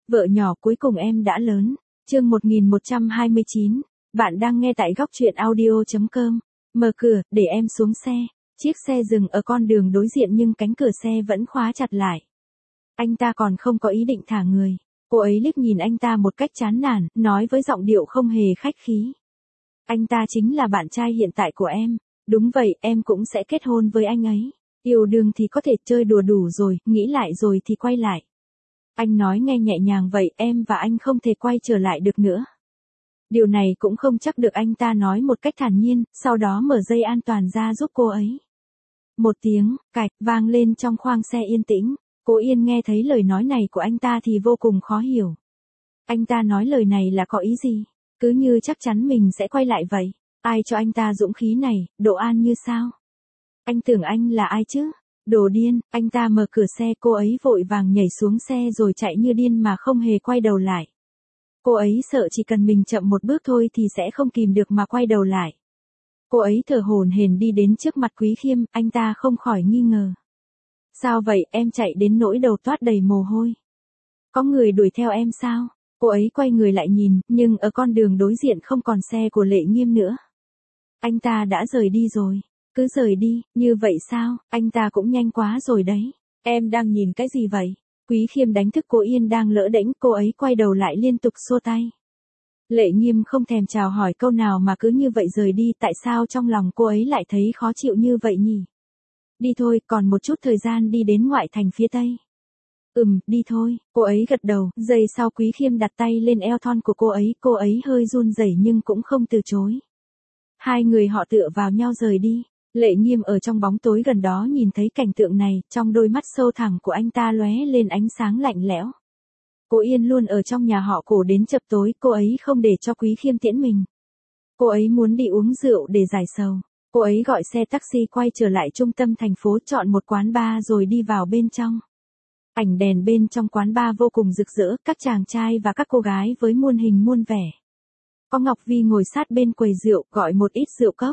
Vợ nhỏ cuối cùng em đã lớn. Chương 1129. Bạn đang nghe tại góc truyện audio.com. Mở cửa, để em xuống xe. Chiếc xe dừng ở con đường đối diện nhưng cánh cửa xe vẫn khóa chặt lại. Anh ta còn không có ý định thả người. Cô ấy liếc nhìn anh ta một cách chán nản, nói với giọng điệu không hề khách khí. Anh ta chính là bạn trai hiện tại của em. Đúng vậy, em cũng sẽ kết hôn với anh ấy. Yêu đương thì có thể chơi đùa đủ rồi, nghĩ lại rồi thì quay lại. Anh nói nghe nhẹ nhàng vậy, em và anh không thể quay trở lại được nữa. Điều này cũng không chắc được, anh ta nói một cách thản nhiên, sau đó mở dây an toàn ra giúp cô ấy. Một tiếng cạch vang lên trong khoang xe yên tĩnh. Cô Yên nghe thấy lời nói này của anh ta thì vô cùng khó hiểu. Anh ta nói lời này là có ý gì? Cứ như chắc chắn mình sẽ quay lại vậy. Ai cho anh ta dũng khí này, Độ An như sao? Anh tưởng anh là ai chứ? Đồ điên. Anh ta mở cửa xe, cô ấy vội vàng nhảy xuống xe rồi chạy như điên mà không hề quay đầu lại. Cô ấy sợ chỉ cần mình chậm một bước thôi thì sẽ không kìm được mà quay đầu lại. Cô ấy thở hổn hển đi đến trước mặt Quý Khiêm, anh ta không khỏi nghi ngờ. Sao vậy, em chạy đến nỗi đầu toát đầy mồ hôi. Có người đuổi theo em sao? Cô ấy quay người lại nhìn, nhưng ở con đường đối diện không còn xe của Lệ Nghiêm nữa. Anh ta đã rời đi rồi. Cứ rời đi, như vậy sao? Anh ta cũng nhanh quá rồi đấy. Em đang nhìn cái gì vậy? Quý Khiêm đánh thức cô Yên đang lỡ đễnh, cô ấy quay đầu lại liên tục xua tay. Lệ Nghiêm không thèm chào hỏi câu nào mà cứ như vậy rời đi, tại sao trong lòng cô ấy lại thấy khó chịu như vậy nhỉ? Đi thôi, còn một chút thời gian đi đến ngoại thành phía Tây. Đi thôi, cô ấy gật đầu, giây sau Quý Khiêm đặt tay lên eo thon của cô ấy hơi run rẩy nhưng cũng không từ chối. Hai người họ tựa vào nhau rời đi. Lệ Nghiêm ở trong bóng tối gần đó nhìn thấy cảnh tượng này, trong đôi mắt sâu thẳm của anh ta lóe lên ánh sáng lạnh lẽo. Cô Yên luôn ở trong nhà họ Cổ đến chập tối, cô ấy không để cho Quý Khiêm tiễn mình. Cô ấy muốn đi uống rượu để giải sầu. Cô ấy gọi xe taxi quay trở lại trung tâm thành phố, chọn một quán bar rồi đi vào bên trong. Ảnh đèn bên trong quán bar vô cùng rực rỡ, các chàng trai và các cô gái với muôn hình muôn vẻ. Có Ngọc Vi ngồi sát bên quầy rượu, gọi một ít rượu cốc.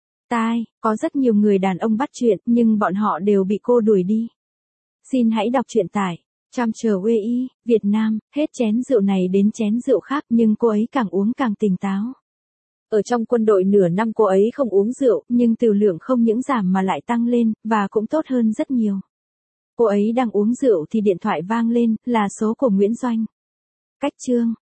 Có rất nhiều người đàn ông bắt chuyện, nhưng bọn họ đều bị cô đuổi đi. Xin hãy đọc truyện tại Tramtraway Việt Nam, hết chén rượu này đến chén rượu khác, nhưng cô ấy càng uống càng tỉnh táo. Ở trong quân đội nửa năm cô ấy không uống rượu, nhưng tiểu lượng không những giảm mà lại tăng lên, và cũng tốt hơn rất nhiều. Cô ấy đang uống rượu thì điện thoại vang lên, là số của Nguyễn Doanh. Cách chương